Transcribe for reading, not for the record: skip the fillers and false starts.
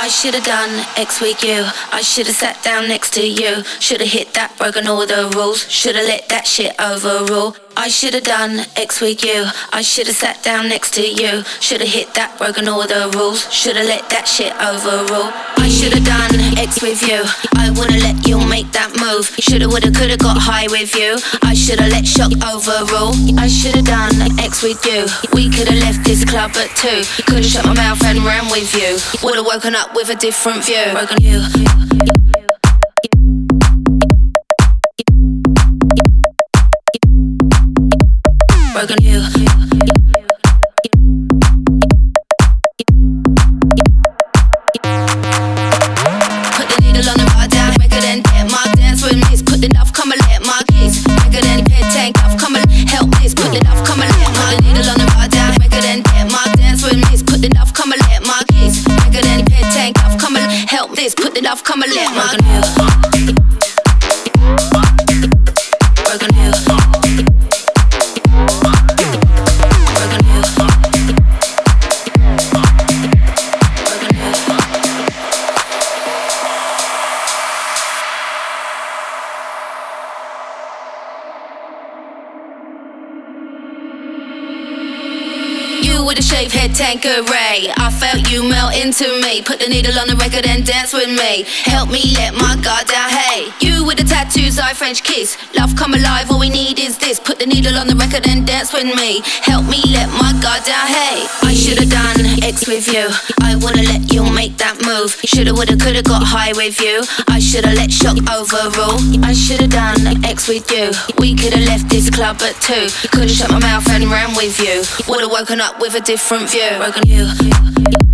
I should've done X with you. I should've sat down next to you. Should've hit that, broken all the rules. Should've let that shit overrule. I should've done X with you. I should've sat down next to you. Should've hit that, broken all the rules. Should've let that shit overrule. I should've done X with you. I wanna let you make that move. Shoulda, woulda, coulda got high with you. I should've let shock overrule. I should've done X with you. We could've left this club at 2. Could've shut my mouth and ran with you. Would've woken up with a different view. Broken you. Broken you. Put the needle on the bar down, make it and get my dance with me. Put the knife, come and let my kiss. Make it and pet tank off, come and help this. Put the knife, come and let my needle on the bar down, make it and get my dance with me. Put the knife, come and let my kiss. Make it and pet tank off, come and help this. Put the knife, come and let my broken you. With a shaved head, Tanqueray, I felt you melt into me. Put the needle on the record and dance with me. Help me let my guard down, hey. You with the tattoos, I French kiss. Love come alive, all we need is this. Put the needle on the record and dance with me. Help me let my guard down, hey. I should've done X with you. I wanna let you make that move. Shoulda, woulda, coulda got high with you. I should've let shock overrule. I should've done X with you. We could've left this club at 2. Could've shut my mouth and ran with you. Would've woken up with a different view. Broken you.